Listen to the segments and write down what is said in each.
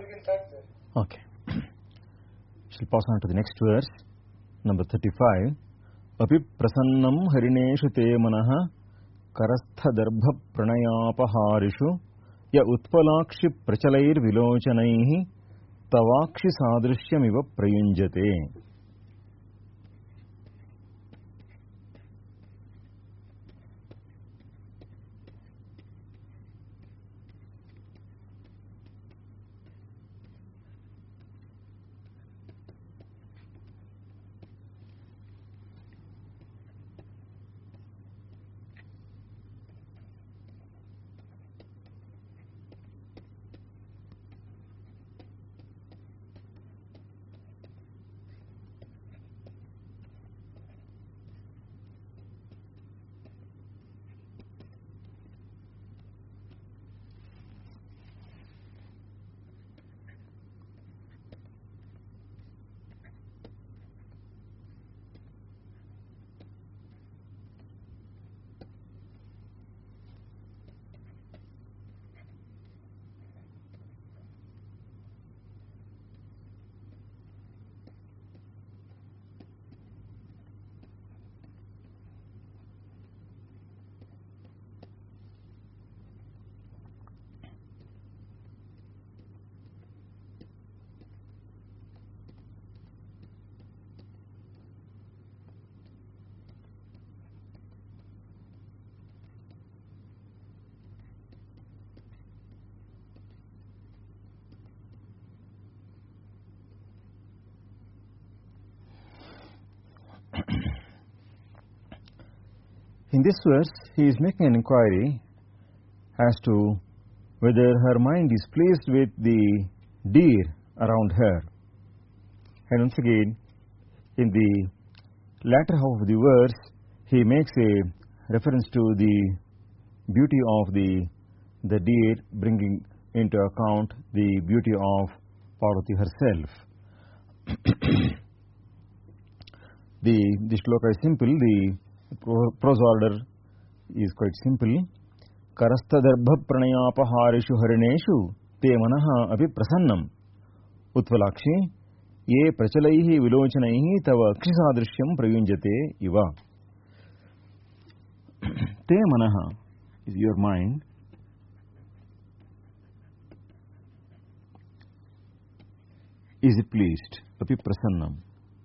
Okay. Shall pass on to the next verse, number 35. Api prasannam harineshu te manaha karastha darbha pranayapaharishu ya utpalakshi prachalair vilochanaihi tavakshi sadrishyamiva prayunjate. In this verse, he is making an inquiry as to whether her mind is pleased with the deer around her. And once again, in the latter half of the verse, he makes a reference to the beauty of the deer, bringing into account the beauty of Parvati herself. The shloka is simple. The prose order is quite simple. Karastadarbha pranayapaharishu harineshu te manaha api prasannam utvalakshi ye prachalaihi vilochanaihi tava akshisadrishyam prayunjate iva. Te manaha is your mind. Is pleased. Api prasannam.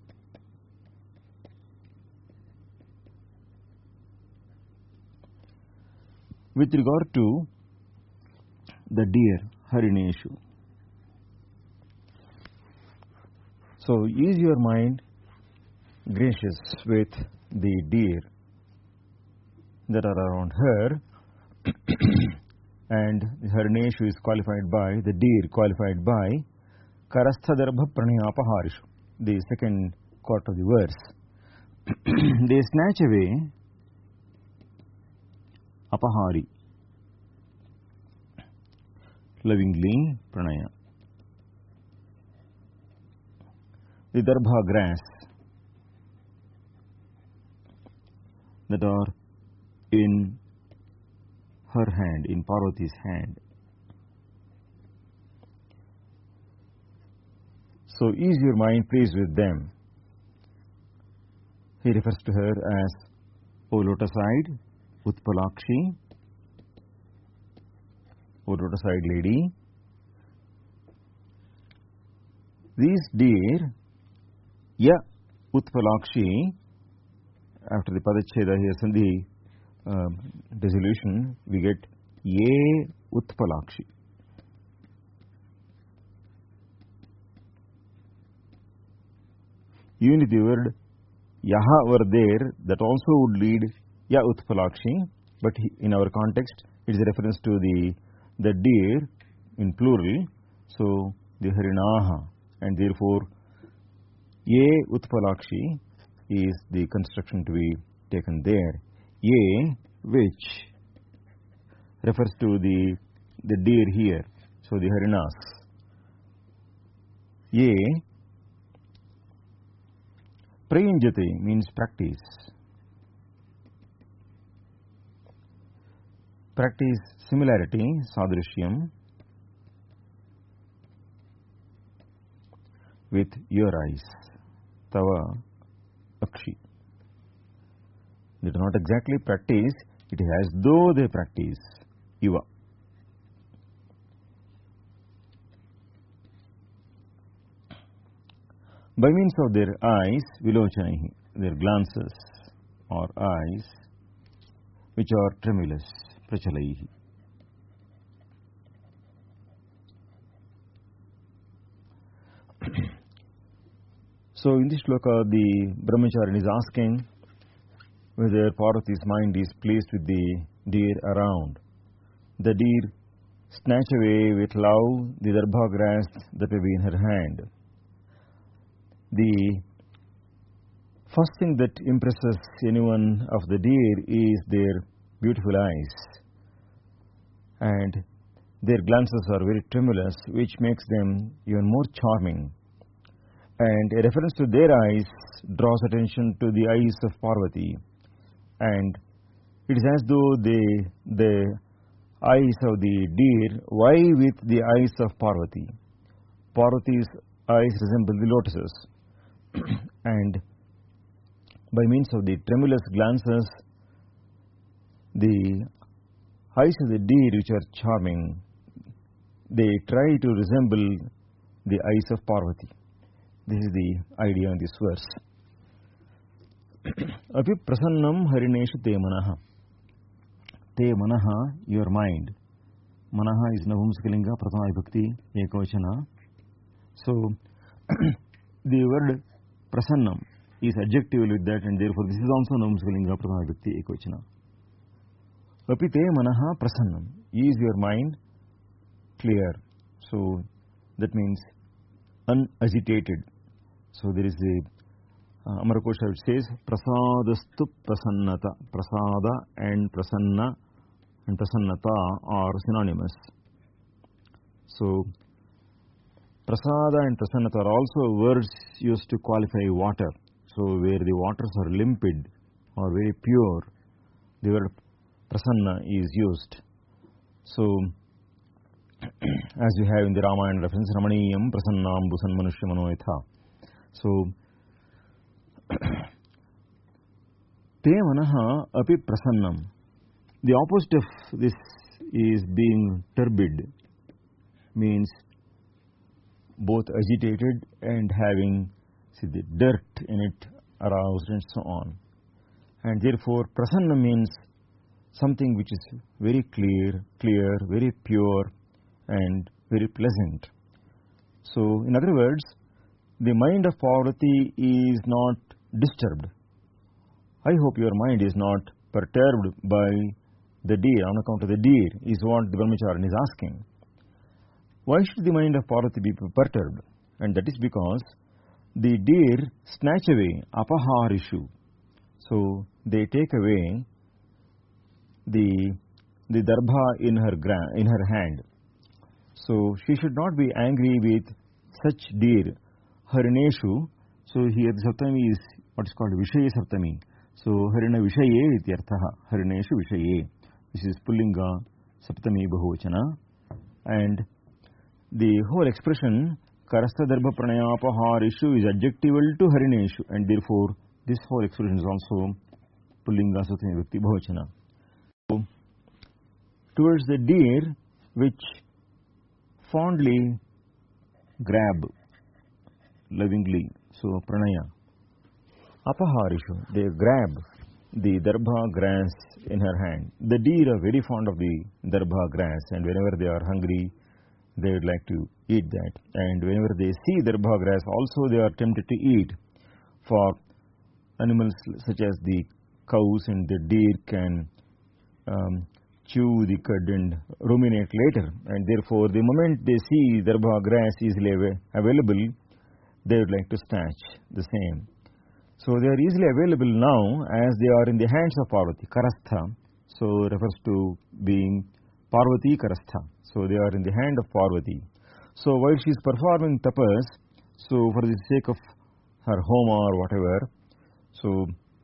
With regard to the deer, harineshu. So, is your mind gracious with the deer that are around her? And harineshu is qualified by, the deer qualified by, karasthadarbha pranayapaharishu, the second quarter of the verse. They snatch away apahari, lovingly pranaya. The darbha grass that are in her hand, in Parvati's hand. So, is your mind pleased with them? He refers to her as O lotus-eyed, Utpalakshi, O lotus-eyed lady. These deer, ya Utpalakshi, after the Padacheda here, Sandhi dissolution, we get ye Utpalakshi. Even if the word yaha were there, that also would lead ya Utpalakshi, but in our context, it is a reference to the deer in plural, so the harinaha, and therefore ye Utpalakshi is the construction to be taken there. Ye, which refers to the deer here, so the harinas. Ye prayunjate means practice. Practice similarity, sadrishyam. with your eyes. Tava Akshi. They do not exactly practice, it is as though they practice. Iva. By means of their eyes, Vilochanahi, their glances or eyes, which are tremulous, Prachalaihi. So in this shloka, the Brahmacharin is asking whether Parvati's mind is pleased with the deer around. The deer snatch away with love the darbha grass that may be in her hand. The first thing that impresses anyone of the deer is their beautiful eyes, and their glances are very tremulous, which makes them even more charming. And a reference to their eyes draws attention to the eyes of Parvati, and it is as though the eyes of the deer vie with the eyes of Parvati. Parvati's eyes resemble the lotuses, and by means of the tremulous glances, the eyes of the deer, which are charming, they try to resemble the eyes of Parvati. This is the idea in this verse. Api prasannam harineshu te manaha. Te manaha, your mind. Manaha is Navumsakalinga, Prathama Vibhakti, Ekavachana. So, the word prasannam is adjective with that, and therefore this is also Navumsakalinga, Prathama Vibhakti, Ekavachana. Api te manaha prasannam. Is your mind clear? So, that means unagitated. So there is a Amarkosha which says prasadastu prasannata. Prasada and prasanna and prasannata are synonymous. So prasada and prasannata are also words used to qualify water. So where the waters are limpid or very pure, the word prasanna is used. So as we have in the Ramayana reference, Ramaniyam prasannam busan manushya manoyatha. So, te manaha api prasannam. The opposite of this is being turbid, means both agitated and having the dirt in it aroused and so on. And therefore, prasanna means something which is very clear, very pure and very pleasant. So, in other words, the mind of Parvati is not disturbed. I hope your mind is not perturbed by the deer, on account of the deer, is what the Brahmacharin is asking. Why should the mind of Parvati be perturbed? And that is because the deer snatch away, apaharishu. So, they take away the darbha in her hand. So, she should not be angry with such deer. Harineshu, so here the Saptami is what is called Vishaya Saptami. So Harina Vishaye ityarthaha, Harineshu Vishaye. This is Pullinga Saptami Bahuvachana. And the whole expression Karastha Darbha Pranayapaharishu is adjectival to Harineshu, and therefore this whole expression is also Pullinga Saptami Vibhakti Bahuvachana. So towards the deer which fondly grab lovingly, so pranaya. Apaharishu, they grab the darbha grass in her hand. The deer are very fond of the darbha grass, and whenever they are hungry, they would like to eat that. And whenever they see darbha grass, also they are tempted to eat. For animals such as the cows and the deer can chew the cud and ruminate later, and therefore the moment they see darbha grass easily available, they would like to snatch the same. So they are easily available now as they are in the hands of Parvati. Karastha, so refers to being Parvati Karastha. So they are in the hand of Parvati. So while she is performing tapas, so for the sake of her homa or whatever, so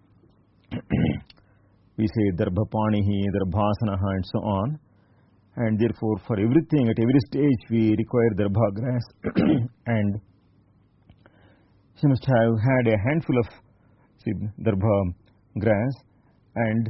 we say Darbhapanihi, Darbhasanaha and so on. And therefore for everything, at every stage we require Darbha grass and She must have had a handful of darbha grass, and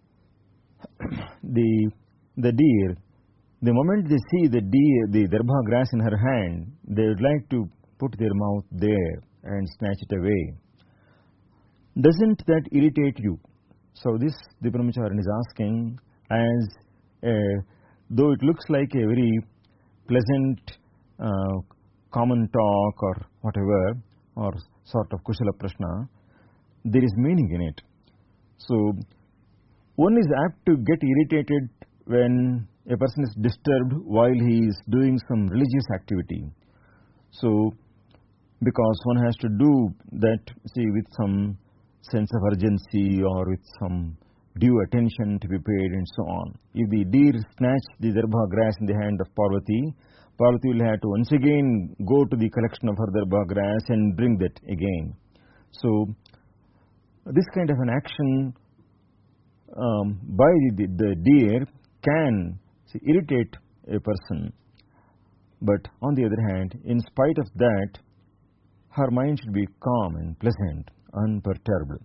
the deer, the moment they see the darbha grass in her hand, they would like to put their mouth there and snatch it away. Doesn't that irritate you? So this the Brahmacharin is asking, as though it looks like a very pleasant common talk or whatever, or sort of kushala prashna, there is meaning in it. So one is apt to get irritated when a person is disturbed while he is doing some religious activity. So because one has to do that, with some sense of urgency or with some due attention to be paid and so on. If the deer snatch the darbha grass in the hand of Parvati, Parvati will have to once again go to the collection of her darbha grass and bring that again. So this kind of an action by the deer can irritate a person, but on the other hand, in spite of that, her mind should be calm and pleasant, unperturbed.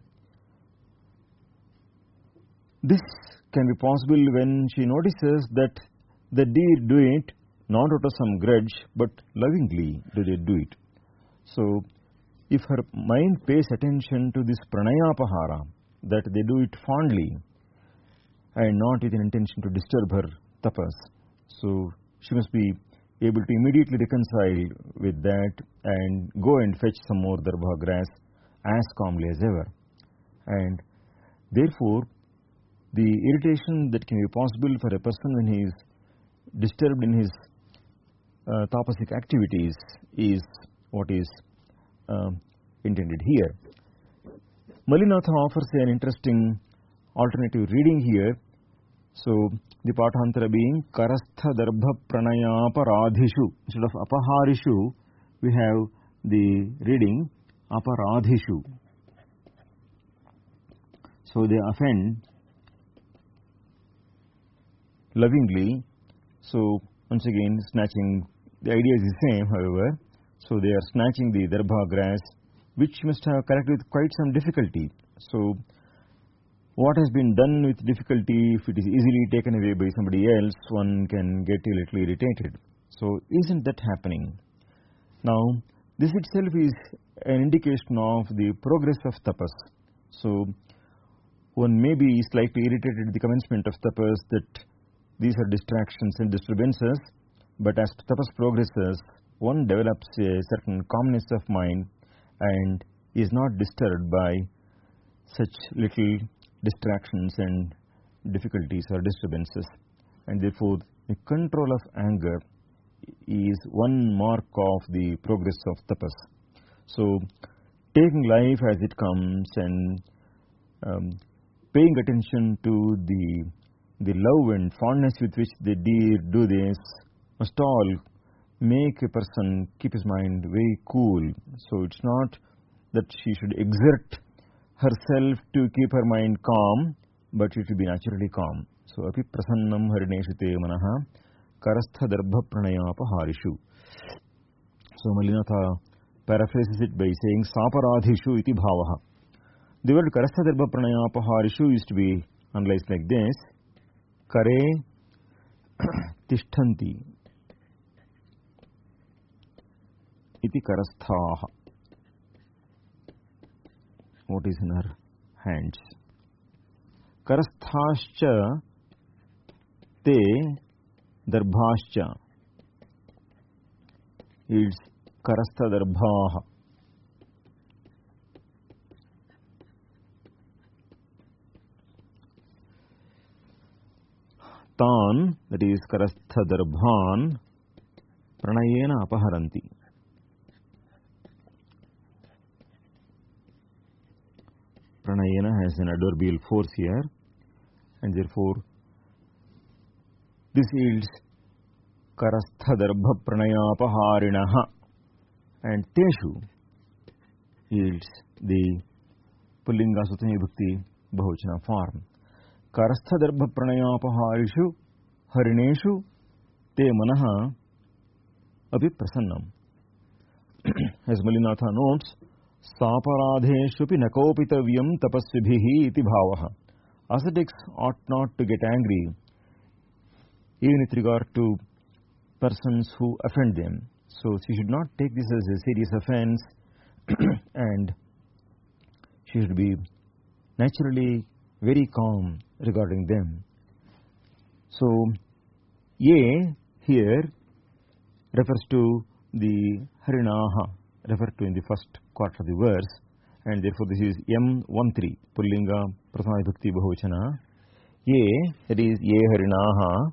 This can be possible when she notices that the deer do it not out of some grudge, but lovingly do they do it. So if her mind pays attention to this pranayapahara, that they do it fondly and not with an intention to disturb her tapas, so she must be able to immediately reconcile with that and go and fetch some more darbha grass as calmly as ever. And therefore, the irritation that can be possible for a person when he is disturbed in his tapasic activities is what is intended here. Mallinatha offers an interesting alternative reading here. So the Pathantara being Karastha Darbha Pranayaparadhishu. Instead of Apaharishu, we have the reading Aparadhishu. So they offend lovingly. So once again, snatching, the idea is the same, however. So they are snatching the darbha grass, which must have collected with quite some difficulty. So what has been done with difficulty, if it is easily taken away by somebody else, one can get a little irritated. So isn't that happening? Now, this itself is an indication of the progress of tapas. So one may be slightly irritated at the commencement of tapas that these are distractions and disturbances, but as tapas progresses, one develops a certain calmness of mind and is not disturbed by such little distractions and difficulties or disturbances. And therefore, the control of anger is one mark of the progress of tapas. So, taking life as it comes and paying attention to the love and fondness with which the deer do this must all make a person keep his mind very cool. So it's not that she should exert herself to keep her mind calm, but it should be naturally calm. So api prasannam harineshu te manaha karastha darbha pranayapaharishu. So Mallinatha paraphrases it by saying saparadhishu iti bhavaha. The word karastha darbha pranayapaharishu used to be analyzed like this: kare tishtanti iti karasthaha. What is in her hands? Karasthascha te darbhascha. It's karastha darbhaha. Tan, that is karastha darbhan, pranayena apaharanti. Pranayena has an adverbial force here, and therefore this yields karastha darbha pranayapaharinaha, and teshu yields the pullinga sutani bhakti bahuvachana form. Karastha darbha pranayapaharishu harineshu te manaha api prasannam. As Mallinatha notes, Saparadheshupi nakopitavyam tapasvibhihi iti bhavaha. Ascetics ought not to get angry even with regard to persons who offend them. So she should not take this as a serious offense and she should be naturally very calm regarding them. So, A here refers to the Harinaha, referred to in the first quarter of the verse, and therefore this is M13, Pullinga Prathama Vibhakti Bahuvachana. A, that is Ye Harinaha,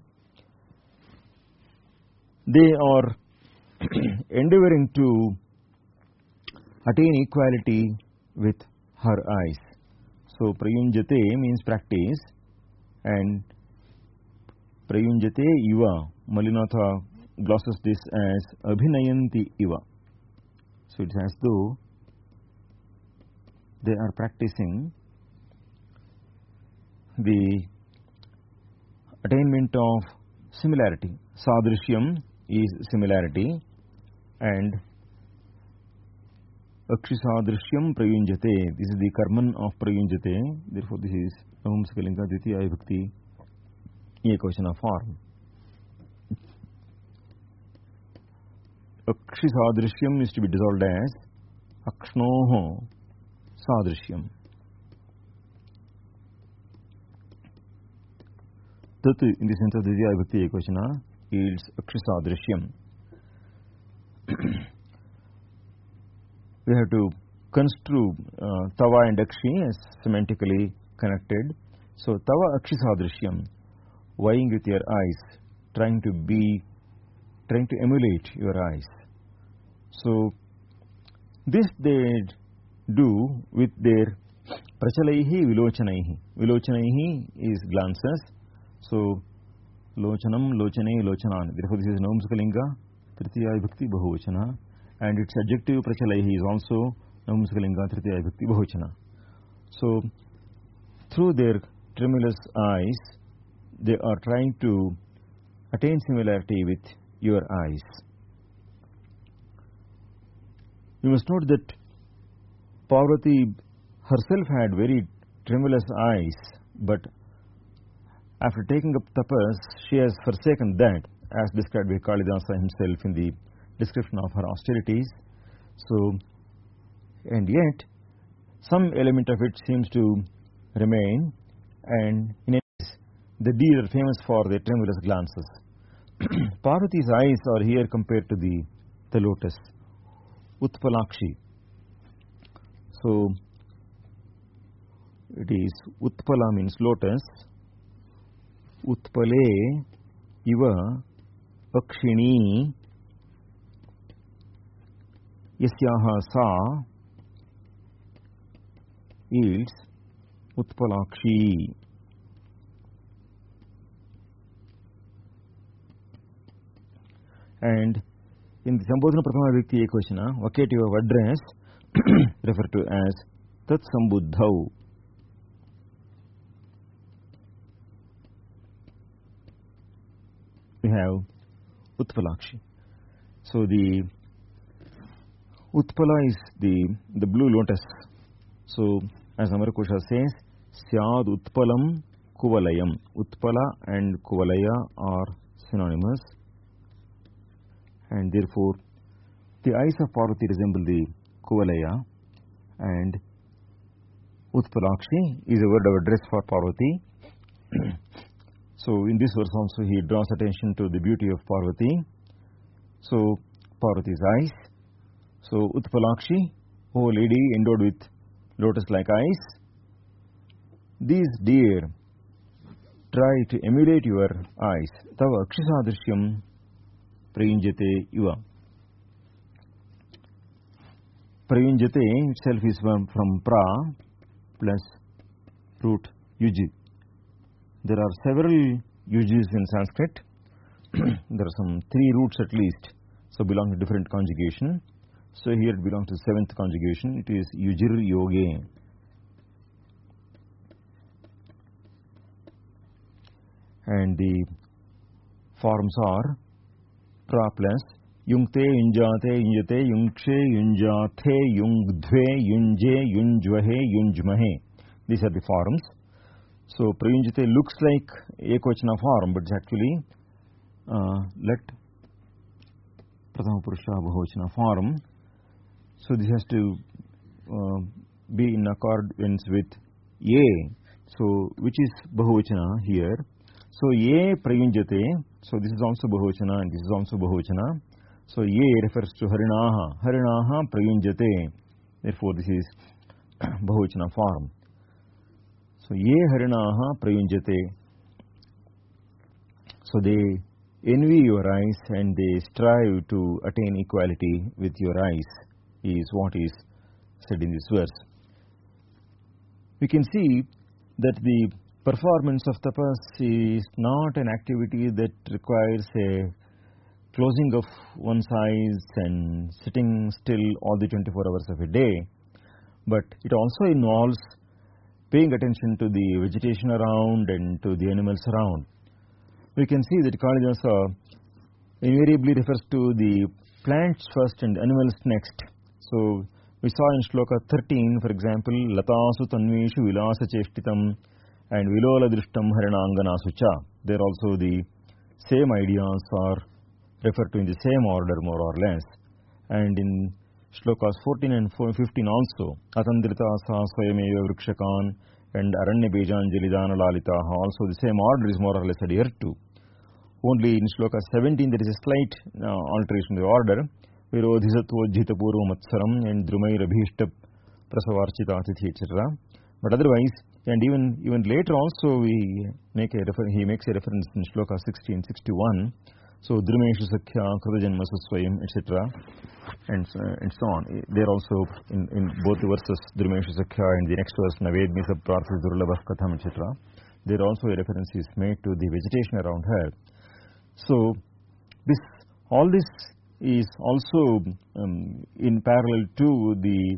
they are endeavoring to attain equality with her eyes. So, Prayunjate means practice, and Prayunjate iva, Malinatha glosses this as Abhinayanti iva. So, it's as though they are practicing the attainment of similarity. Sadrishyam is similarity, and Akshisadrishyam Prayunjate. This is the Karman of Prayunjate. Therefore, this is Navamsakalinga Dvitiya Vibhakti Ekvachana form. Akshisadrishyam is to be dissolved as Akshnoho Sadrishyam. Tat in the sense of Dvitiya Vibhakti Ekvachana yields Akshisadrishyam. We have to construe Tava and Akshi as semantically connected. So, Tava Akshisadrishyam, vying with your eyes, trying to emulate your eyes. So, this they do with their Prachalaihi Vilochanaihi. Vilochanaihi is glances. So, Lochanam, Lochane, Lochanan. Therefore, this is Navamsakalinga, Tritiya Vibhakti Bahuvachana. And its adjective Prachalaihi is also Navamsakalinga, Tritiya Vibhakti Bahuvachana. So, through their tremulous eyes, they are trying to attain similarity with your eyes. You must note that Parvati herself had very tremulous eyes, but after taking up tapas, she has forsaken that, as described by Kalidasa himself in the description of her austerities. So, and yet, some element of it seems to remain, and in any case, the deer are famous for their tremulous glances. Parvati's eyes are here compared to the lotus, Utpalakshi. So, it is Utpala means lotus, Utpale iva Akshini Yasyaha sa yields Utpalakshi. And in the Sambodhana Prathama Vibhakti Ekvachana, vocative of address referred to as Tat Sambuddhau. We have Utpalakshi. So the Utpala is the blue lotus. So as Amarkosha says, Syad Utpalam Kuvalayam. Utpala and Kuvalaya are synonymous, and therefore the eyes of Parvati resemble the Kuvalaya, and Utpalakshi is a word of address for Parvati. So in this verse also he draws attention to the beauty of Parvati. So Parvati's eyes. So Utpalakshi, O lady endowed with lotus-like eyes, these deer try to emulate your eyes. Tava Akshisadrishyam Prayunjate iva. Prayunjate itself is from pra plus root yuji. There are several yujis in Sanskrit. There are some 3 roots at least, so belong to different conjugation. So here it belongs to 7th conjugation. It is yujir yoge. And the forms are pra plus Yungte, yunjate, yunjate, yungshe, yunjathe, yungdve, yunje, yunjvahe, yunjmahe. These are the forms. So prayunjate looks like ekvachana form, but it's actually let prathama purusha bahuvachana form. So this has to be in accordance with ye. So which is bahuvachana here. So ye prayunjate. So this is also bahuvachana and this is also bahuvachana. So ye refers to harinaha. Harinaha prayunjate. Therefore this is bahuvachana form. So ye harinaha prayunjate. So they envy your eyes and they strive to attain equality with your eyes, is what is said in this verse. We can see that the performance of tapas is not an activity that requires a closing of one's eyes and sitting still all the 24 hours of a day, but it also involves paying attention to the vegetation around and to the animals around. We can see that Kalidasa invariably refers to the plants first and animals next. So we saw in Shloka 13, for example, Latasu Tanvishu Vilasa Cheshtitam and Vilola Drishtam Harinanganasu Cha. There also the same ideas are referred to in the same order more or less. And in Shlokas 14 and 15 also, Atandrita Sa Swayameva Vrikshakan and Aranya Bejanjali Dana Lalitaha, also the same order is more or less adhered to. Only in Shloka 17 there is a slight alteration in the order. Virodhisattvajjita purva matsaram and Drumai Rabhishta Prasavarchita Atithi etc. But otherwise, and even later also he makes a reference in Shloka 16:61. So Drumeshu Sakhya, Krutajanma Susvayam, etc. And so on. There also in both the verses, Drumeshu Sakhya and the next verse, Navedmi Sabprarthas Durlabha Katham, etc. There also a reference is made to the vegetation around her. So all this is also in parallel to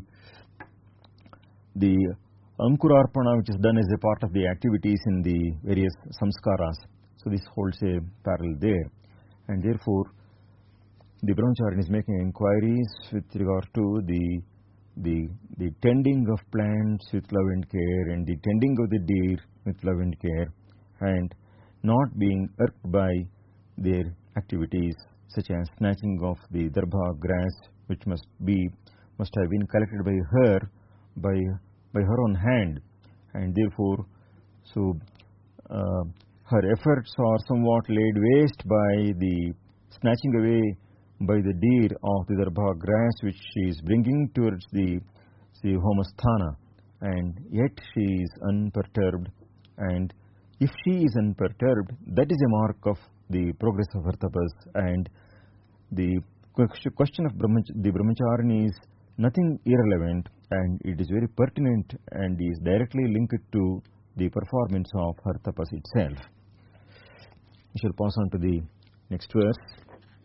the Ankurarpana, which is done as a part of the activities in the various samskaras. So this holds a parallel there. And therefore, the Brahmacharin is making inquiries with regard to the tending of plants with love and care and the tending of the deer with love and care and not being irked by their activities such as snatching of the darbha grass, which must have been collected by her by her own hand, and therefore so her efforts are somewhat laid waste by the snatching away by the deer of the darbha grass which she is bringing towards the homasthana, and yet she is unperturbed. And if she is unperturbed, that is a mark of the progress of her tapas, and the question of the brahmacharini is nothing irrelevant, and it is very pertinent and is directly linked to the performance of her tapas itself. We shall pass on to the next verse.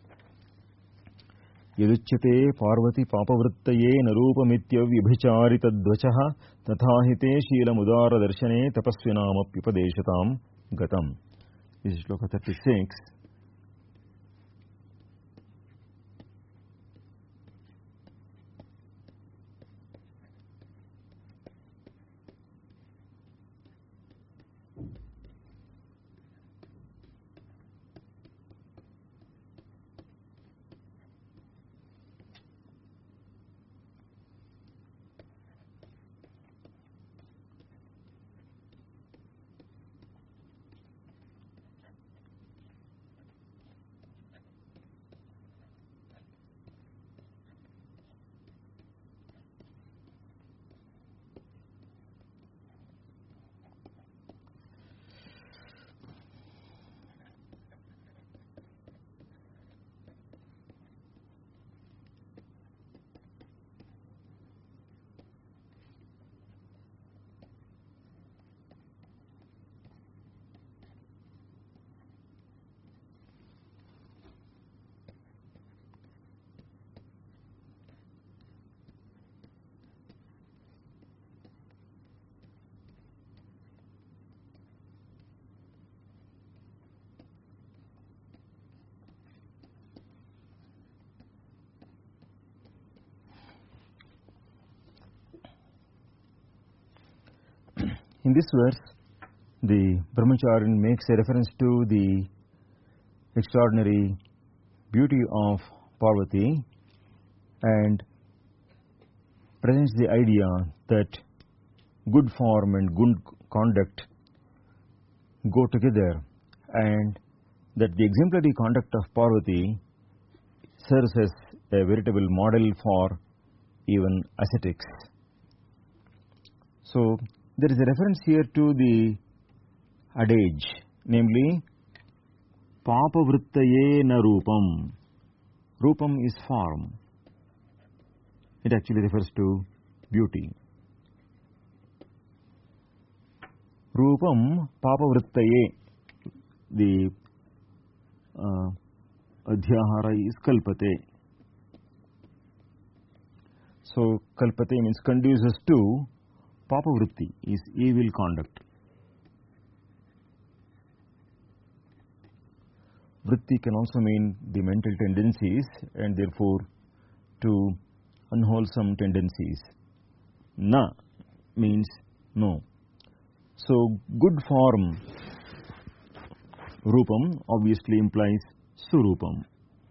Yaduchyate parvati papavrittaye narupamitya vibhicharitadvachaha tathahite sheelamudara darshane tapasvinamapyupadeshatam gatam. This is Shloka 36. in this verse, the Brahmacharin makes a reference to the extraordinary beauty of Parvati and presents the idea that good form and good conduct go together, and that the exemplary conduct of Parvati serves as a veritable model for even ascetics. So there is a reference here to the adage, namely Papavrittaye na Rupam. Rupam is form. It actually refers to beauty. Rupam Papavrittaye, the Adhyahara is Kalpate. So Kalpate means conduces to, Papavritti is evil conduct. Vritti can also mean the mental tendencies and therefore to unwholesome tendencies. Na means no. So good form, Rupam, obviously implies Surupam.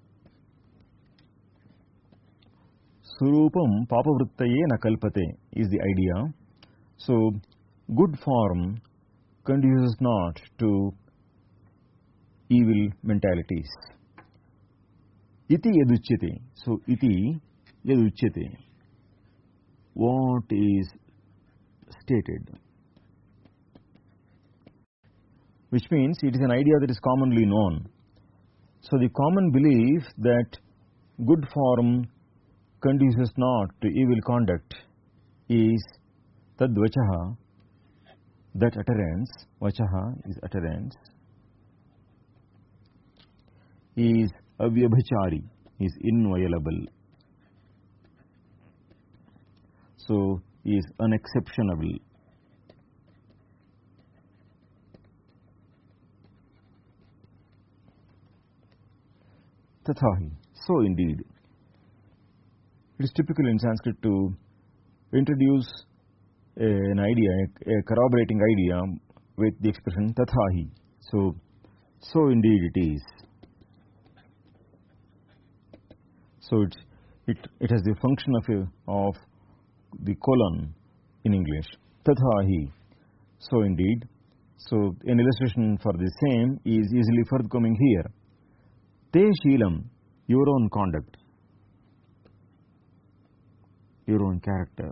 Surupam Papavrittaye na Kalpate is the idea. So good form conduces not to evil mentalities. Iti yaduchyate. So iti yaduchyate. What is stated? Which means it is an idea that is commonly known. So the common belief that good form conduces not to evil conduct is tadvachaha, that utterance, vachaha is utterance, is avyabhachari, is inviolable. So is unexceptionable. Tathahi, so indeed. It is typical in Sanskrit to introduce an idea, a corroborating idea with the expression tathahi. So indeed it is. So it has the function of the colon in English. Tathahi, so indeed. So an illustration for the same is easily forthcoming here. Te Sheelam, your own conduct, your own character.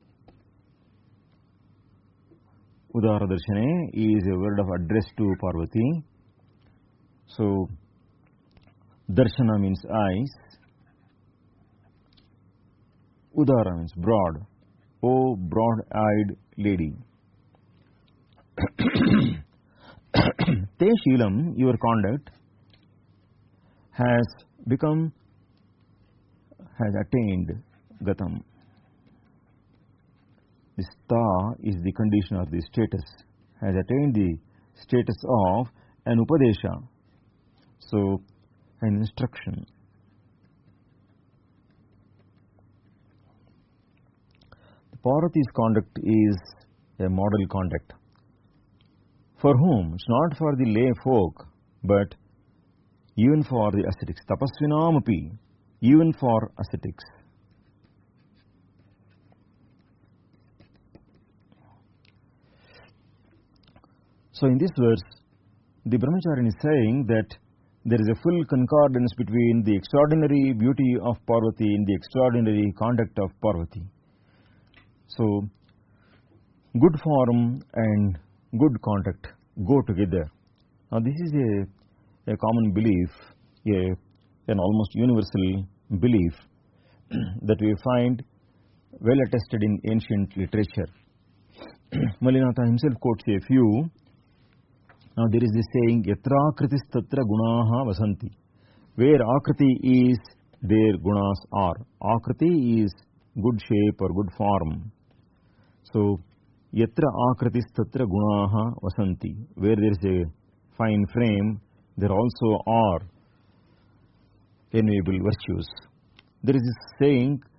Udaradarshane is a word of address to Parvati. So Darshana means eyes. Udara means broad. O broad-eyed lady. Te Sheelam, your conduct, has attained Gatam. This ta is the condition or the status, has attained the status of an upadesha, so an instruction. The Parvati's conduct is a model conduct. For whom? It's not for the lay folk, but even for the ascetics. Tapasvinamapi, even for ascetics. So in this verse, the Brahmacharin is saying that there is a full concordance between the extraordinary beauty of Parvati and the extraordinary conduct of Parvati. So good form and good conduct go together. Now this is a common belief, an almost universal belief that we find well attested in ancient literature. Mallinatha himself quotes a few. Now there is this saying, Yatra kritis tatra gunaha vasanti. Where akriti is, there gunas are. Akriti is good shape or good form. So, Yatra akritis tatra gunaha vasanti. Where there is a fine frame, there also are enviable virtues. There is this saying,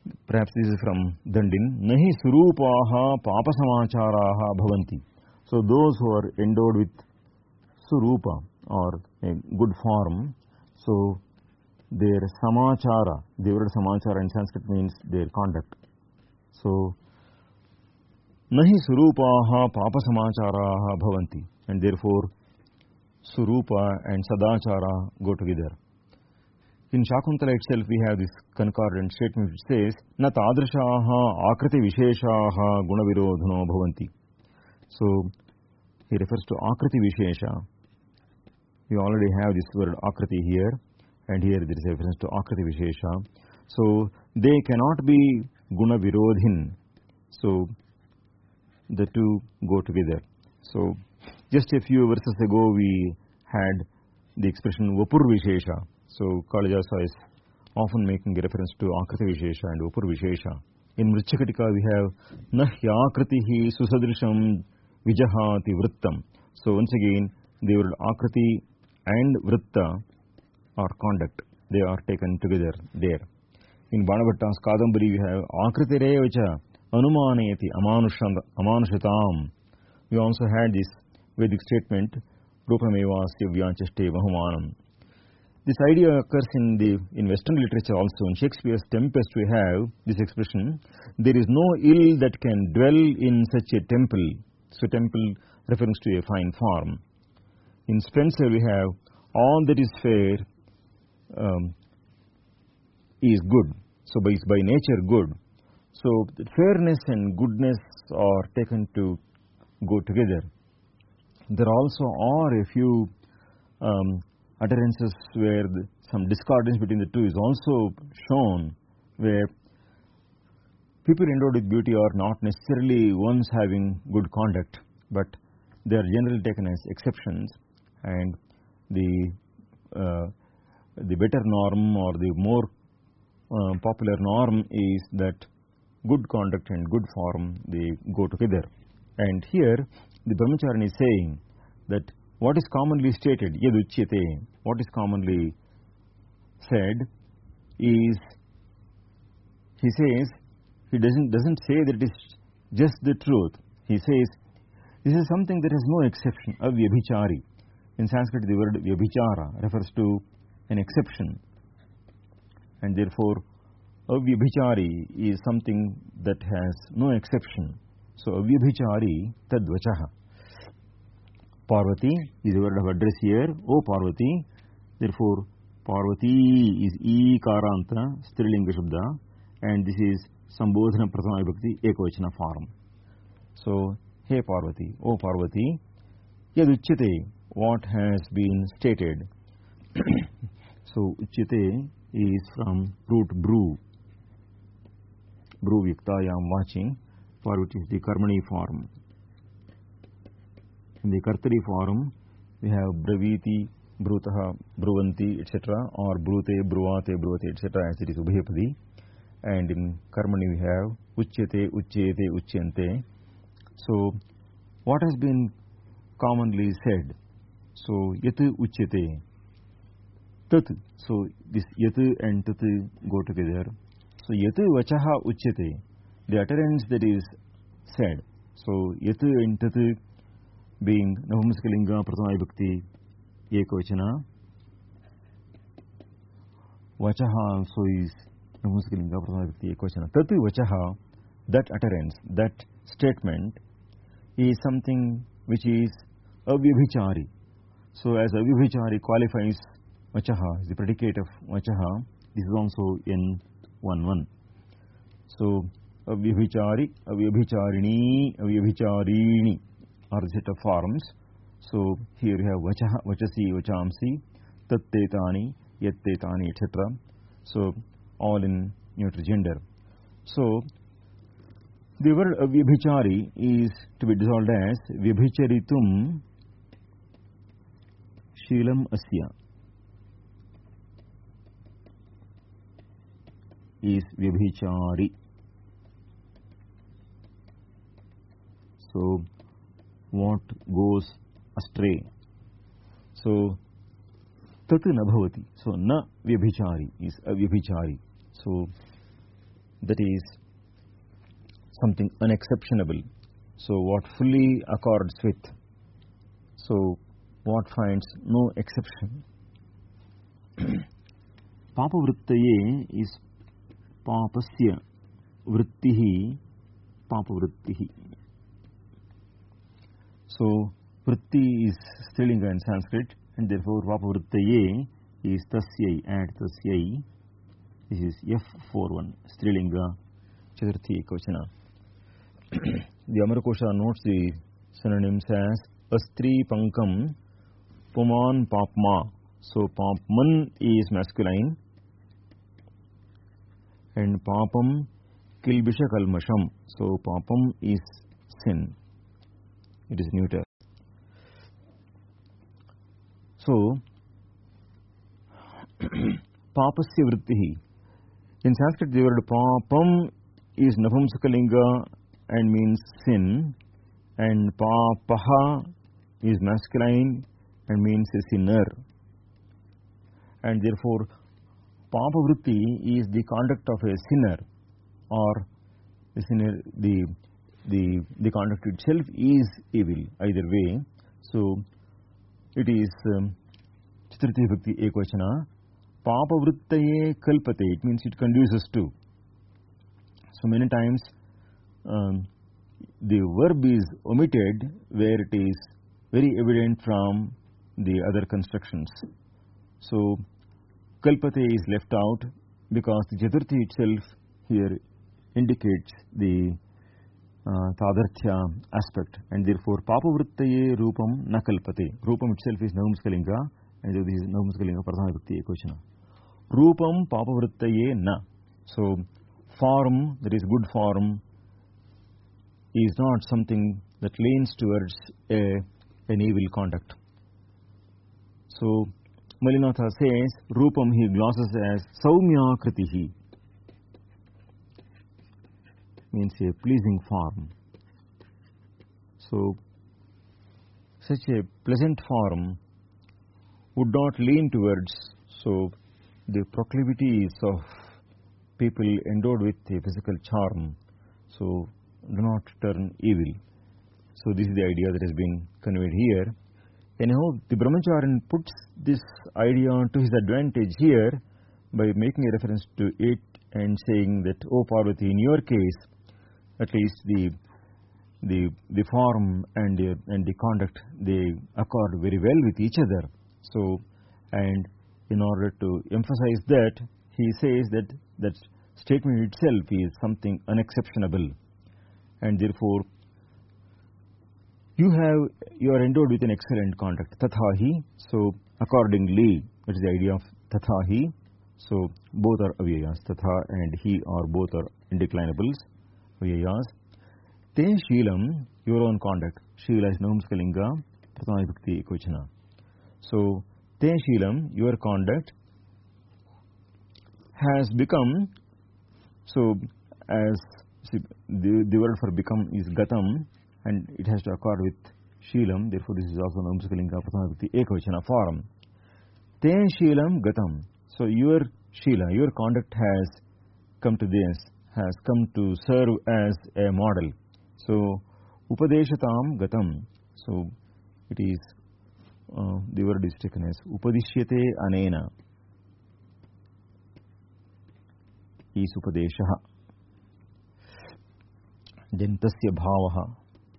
Perhaps this is from Dandin. Nahi surupaha papasamacharaha bhavanti. So those who are endowed with surupa or a good form, so their samachara, the word samachara in Sanskrit means their conduct. So nahi surupaha papasamacharaha bhavanti, and therefore surupa and sadachara go together. In Shakuntala itself we have this concordant statement which says na tadrishaha akriti visheshaha gunavirodhano bhavanti. So he refers to akriti vishesha. We already have this word akriti here, and here there is a reference to akriti vishesha. So they cannot be gunavirodhin. So the two go together. So just a few verses ago we had the expression vapur vishesha. So Kalidasa is often making a reference to akriti vishesha and vapur vishesha. In Mrichakatika we have nahyakritihi susadrisham vijahati vrittam. So once again the word akriti and vritta or conduct, they are taken together there. In Banabhatta's Kadambari we have akritirevacha anumaneti amanushatam. We also had this Vedic statement rupamevasya vyanchaste bahumanam. This idea occurs in Western literature also. In Shakespeare's Tempest we have this expression, there is no ill that can dwell in such a temple. So temple reference to a fine form. In Spenser we have all that is fair is good. So by nature good. So fairness and goodness are taken to go together. There also are a few utterances where some discordance between the two is also shown, where people endowed with beauty are not necessarily ones having good conduct, but they are generally taken as exceptions, and the better norm or the more popular norm is that good conduct and good form, they go together. And here the Brahmacharin is saying that what is commonly stated, yad uchyate, what is commonly said is, he says, he doesn't say that it is just the truth. He says this is something that has no exception, avyabhichari. In Sanskrit the word vyabhichara refers to an exception, and therefore avyabhichari is something that has no exception. So avyabhichari tadvachaha. Parvati is the word of address here. O Parvati, therefore Parvati is Ikaranta, Strilinga Shabda, and this is Sambodhana Prathama Vibhakti Ekavachana form. So, hey Parvati, O Parvati, yad uchyate, what has been stated. So, uchyate is from root bru. Bru Viktayam Vaching, for which is the Karmani form. In the Kartari form, we have Braviti, Brutaha, Bruvanti, etc., or Brute, Bruvate, Bruvate, etc., as it is Ubhayapadi. And in Karmani we have Uchyate, Uchyate, Uchyante. So, what has been commonly said? So, Yatu Uchyate, Tat. So, this Yatu and Tat go together. So, Yatu Vachaha Uchyate, the utterance that is said. So, Yatu and Tat being Navamsakalinga Prathama Vibhakti Ekavachana. Vachaha also is Navamsakalinga Prathama Vibhakti Ekavachana. Tatu Vachaha, that utterance, that statement is something which is avyabhichari. So as avyabhichari qualifies Vachaha, is the predicate of Vachaha, this is also in 1-1. So avyabhichari, avyabhicharini, avyabhicharini are the set of forms. So here we have Vachaha, Vachasi, Vachamsi, Tattetani, Yattetani, etc. So all in neuter gender. So the word avyabhichari is to be dissolved as vyabhicharitum shilam asya. Is vyabhichari. So what goes astray. So tat na bhavati. So na vyabhichari is avyabhichari. So that is something unexceptionable. So what fully accords with. So what finds no exception. Papavrittaye is papasya vrittihi papavrittihi. So vritti is strilinga in Sanskrit, and therefore papavrittaye is tasyai, add tasyai. This is F41 strilinga chaturthi ekvachana. The Amarkosha notes the synonyms as astri pankam puman papma. So papman is masculine, and papam kilbisha kalmasham. So papam is sin. It is neuter. So papasya vrittihi. In Sanskrit, the word papam is napumsakalinga and means sin, and papaha is masculine and means a sinner. And therefore, papavritti is the conduct of a sinner, or the sinner, the conduct itself is evil, either way. So it is chaturthi vibhakti ekvachana. Papavrittaye kalpate, it means it conduces to. So many times the verb is omitted where it is very evident from the other constructions. So kalpate is left out because the chaturthi itself here indicates the tadarthya aspect, and therefore papavrittaye rupam na kalpate. Rupam itself is navamskalinga, and this is navamskalinga prathama vibhakti ekvachana. Rupam papavrittaye na. So form, that is good form, is not something that leans towards an evil conduct. So Malinatha says rupam he glosses as saumya kritihi, means a pleasing form. So such a pleasant form would not lean towards the proclivities of people endowed with a physical charm, so do not turn evil. So this is the idea that has been conveyed here. Anyhow, the Brahmacharin puts this idea to his advantage here by making a reference to it and saying that, O Parvati, in your case, at least the form and the conduct, they accord very well with each other. So, and in order to emphasize that, he says that statement itself is something unexceptionable, and therefore you are endowed with an excellent conduct. Tathahi. So accordingly, that is the idea of tathahi. So both are avyayas. Tatha and he are both are indeclinables, avyayas. Te sheelam, your own conduct. Sheela is navamskalinga, prathama vibhakti ekvachana. So te sheelam, your conduct has become, so as the word for become is gatam, and it has to accord with sheelam, therefore this is also navamskalinga prathama vibhakti ekvachana form. Te sheelam gatam. So your sheela, your conduct has come to this, has come to serve as a model. So upadeshatam gatam. So it is the word is taken as upadishyate anena is upadeshaha. Then tasya bhavaha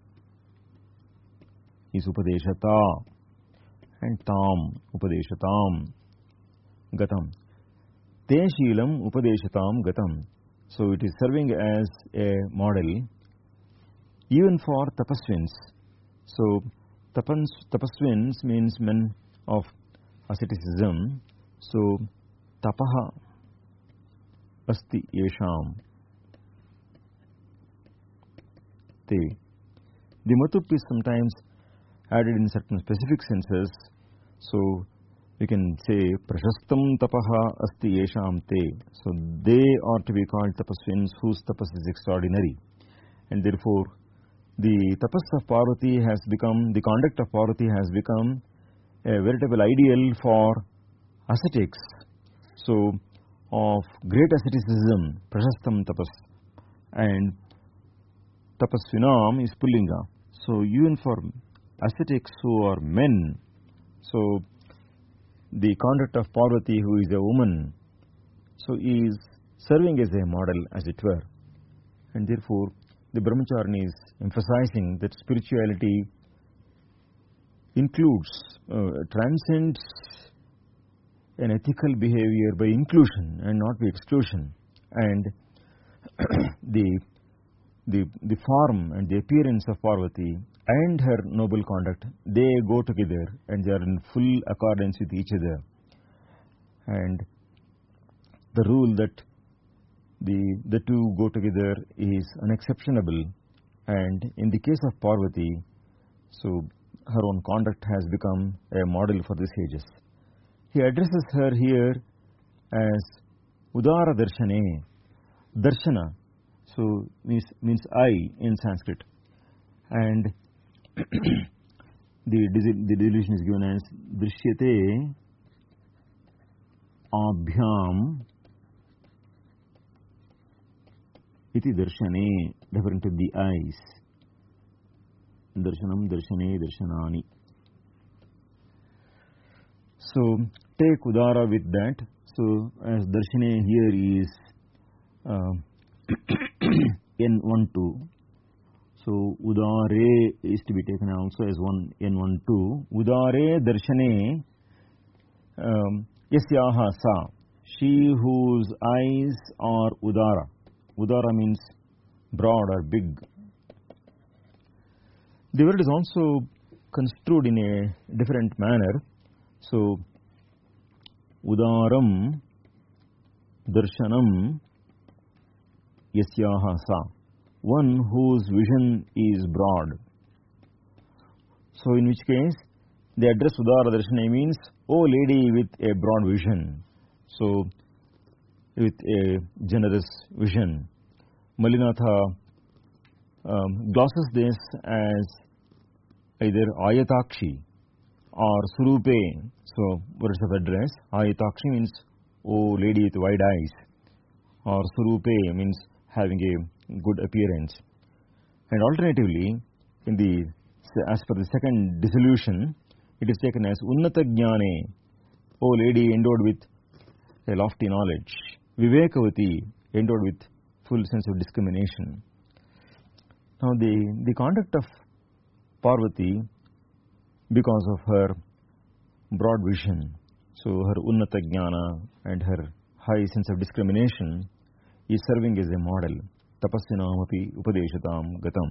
is upadeshata, and tam upadeshatam gatam. Te sheelam upadeshatam gatam. So it is serving as a model even for tapaswins. So tapaswins means men of asceticism. So tapaha asti yesham te. The matup is sometimes added in certain specific senses. So we can say prashastam tapaha asti yesham te. So they are to be called tapaswins whose tapas is extraordinary, and therefore the tapas of Parvati has become, the conduct of Parvati has become a veritable ideal for ascetics. So of great asceticism, prashastam tapas, and tapasvinam is pullinga. So even for ascetics who are men, so the conduct of Parvati, who is a woman, so is serving as a model, as it were. And therefore the Brahmacharini is emphasizing that spirituality includes, transcends an ethical behavior by inclusion and not by exclusion. And the form and the appearance of Parvati and her noble conduct, they go together and they are in full accordance with each other. And the rule that the two go together is unexceptionable. And in the case of Parvati, so her own conduct has become a model for the sages. He addresses her here as Udara Darshane. Darshana, so means eye in Sanskrit. And the delusion is given as Drishyate Abhyam iti darshane, referring to the eyes. Darshanam, darshane, darshanani. So take Udara with that. So as darshane here is N12. So Udare is to be taken also as one N12. Udare darshane yasyaha sa. She whose eyes are Udara. Udara means broad or big. The word is also construed in a different manner. So, Udaram Darshanam Yasyaha Sa. One whose vision is broad. So, in which case, the address Udara Darshane means, O lady with a broad vision. So, with a generous vision. Malinatha glosses this as either Ayatakshi or Surupe. So, words of address. Ayatakshi means, O lady with wide eyes. Or Surupe means having a good appearance. And alternatively, as per the second dissolution, it is taken as Unnata Jnane, O lady endowed with a lofty knowledge. Vivekavati, endowed with full sense of discrimination. Now the conduct of Parvati, because of her broad vision, so her Unnata Jnana and her high sense of discrimination, is serving as a model. Tapasyanamapi upadeshatam gatam.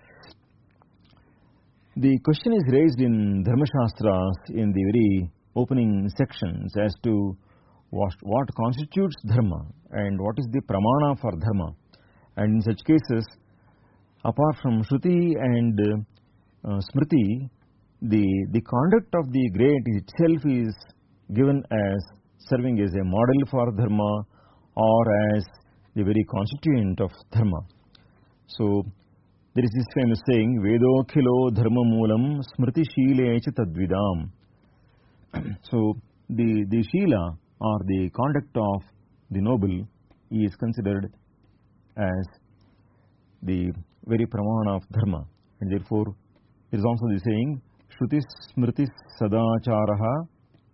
The question is raised in Dharmashastras in the very opening sections as to what constitutes dharma and what is the pramana for dharma. And in such cases, apart from Shruti and Smriti, the conduct of the great itself is given as serving as a model for dharma or as the very constituent of dharma. So, there is this famous saying, Vedo khilo dharma moolam smriti shile cha tadvidam. So, the Shila or the conduct of the noble is considered as the very pramana of dharma. And therefore, there is also the saying, Shrutis smritis sadacharaha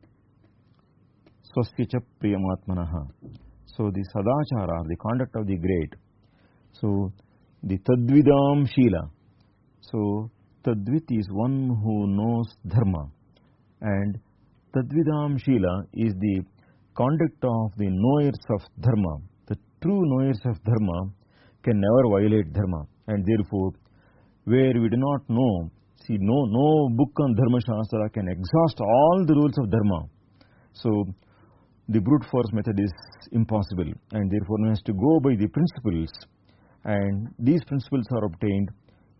swasya cha priyamatmanaha. So, the sadachara, the conduct of the great. So, the tadvidam shila. So, tadvit is one who knows dharma. And tadvidam shila is the conduct of the knowers of dharma. The true knowers of dharma can never violate dharma. And therefore, where we do not know, see, no book on Dharma Shastra can exhaust all the rules of dharma. So, the brute force method is impossible. And therefore, one has to go by the principles. And these principles are obtained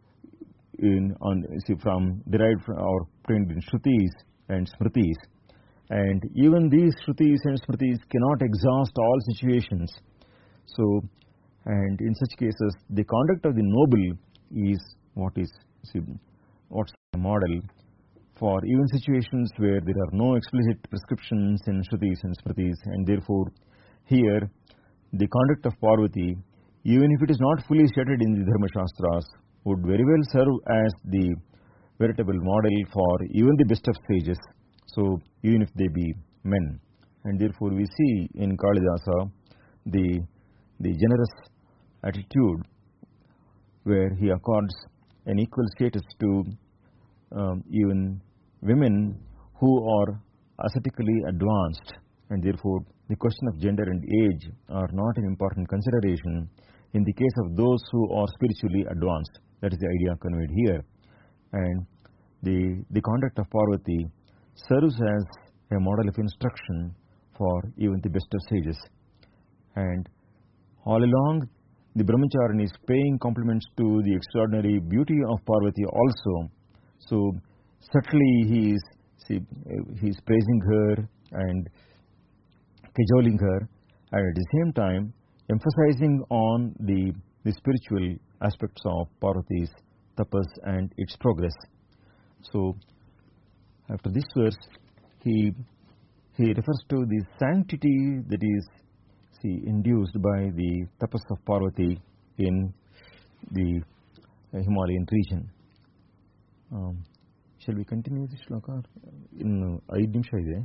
derived from or obtained in Shrutis and Smritis. And even these Shrutis and Smritis cannot exhaust all situations. So, and in such cases, the conduct of the noble is what's the model for even situations where there are no explicit prescriptions in Shrutis and Smritis, and therefore here the conduct of Parvati, even if it is not fully stated in the Dharma Shastras, would very well serve as the veritable model for even the best of sages, so even if they be men. And therefore we see in Kalidasa the generous attitude where he accords an equal status to even women who are ascetically advanced, and therefore the question of gender and age are not an important consideration in the case of those who are spiritually advanced. That is the idea conveyed here. And the conduct of Parvati serves as a model of instruction for even the best of sages. And all along, the Brahmacharin is paying compliments to the extraordinary beauty of Parvati also. So subtly he is praising her and cajoling her, and at the same time emphasizing on the spiritual aspects of Parvati's tapas and its progress. So after this verse, he refers to the sanctity that is induced by the tapas of Parvati in the Himalayan region. Shall we continue this shloka? In 5 ನಿಮಿಷ ಇದೆ.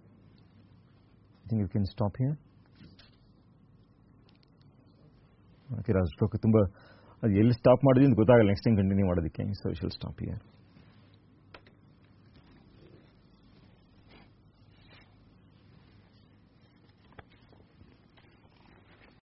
I think we can stop here. ಶ್ಲೋಕ ತುಂಬ ಅದು ಎಲ್ಲಿ stop ಮಾಡಿದ್ವಿ ಅಂತ ಗೊತ್ತಾಗಲ್ಲ next time continue ಮಾಡೋದಕ್ಕೆ, so we shall stop here.